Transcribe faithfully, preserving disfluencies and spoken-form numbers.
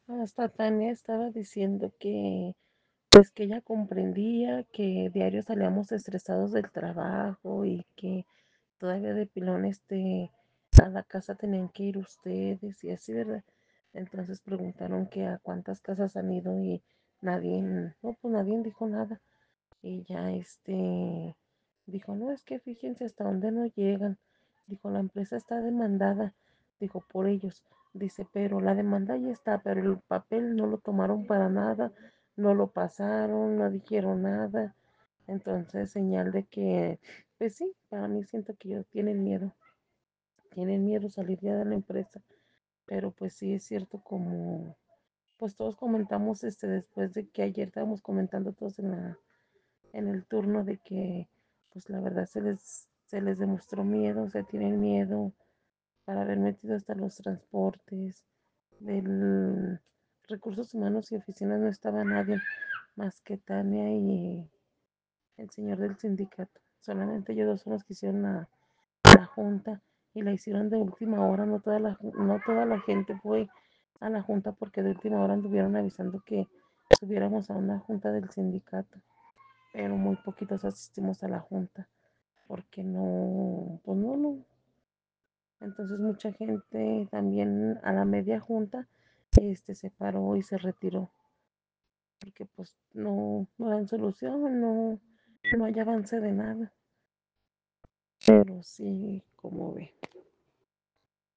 Hasta Tania estaba diciendo que, pues que ella comprendía que diario salíamos estresados del trabajo y que todavía de pilón este a la casa tenían que ir ustedes y así, ¿verdad? Entonces preguntaron que a cuántas casas han ido y nadie, no, pues nadie dijo nada. Y ya este dijo, no, es que fíjense hasta dónde no llegan. Dijo, la empresa está demandada, dijo, por ellos. Dice, pero la demanda ya está, pero el papel no lo tomaron para nada, no lo pasaron, no dijeron nada. Entonces, señal de que, pues sí, para mí siento que ellos tienen miedo, tienen miedo salir ya de la empresa. Pero pues sí es cierto como, pues todos comentamos este después de que ayer estábamos comentando todos en la en el turno de que, pues la verdad se les, se les demostró miedo, o sea, tienen miedo para haber metido hasta los transportes, del recursos humanos y oficinas no estaba nadie más que Tania y el señor del sindicato. Solamente ellos dos son los que hicieron la, la junta y la hicieron de última hora, no toda la, no toda la gente fue a la junta porque de última hora anduvieron avisando que subiéramos a una junta del sindicato, pero muy poquitos asistimos a la junta porque no, pues no, no. Entonces mucha gente también a la media junta este, se paró y se retiró porque pues no, no dan solución, no, no hay avance de nada. Pero sí, como ve.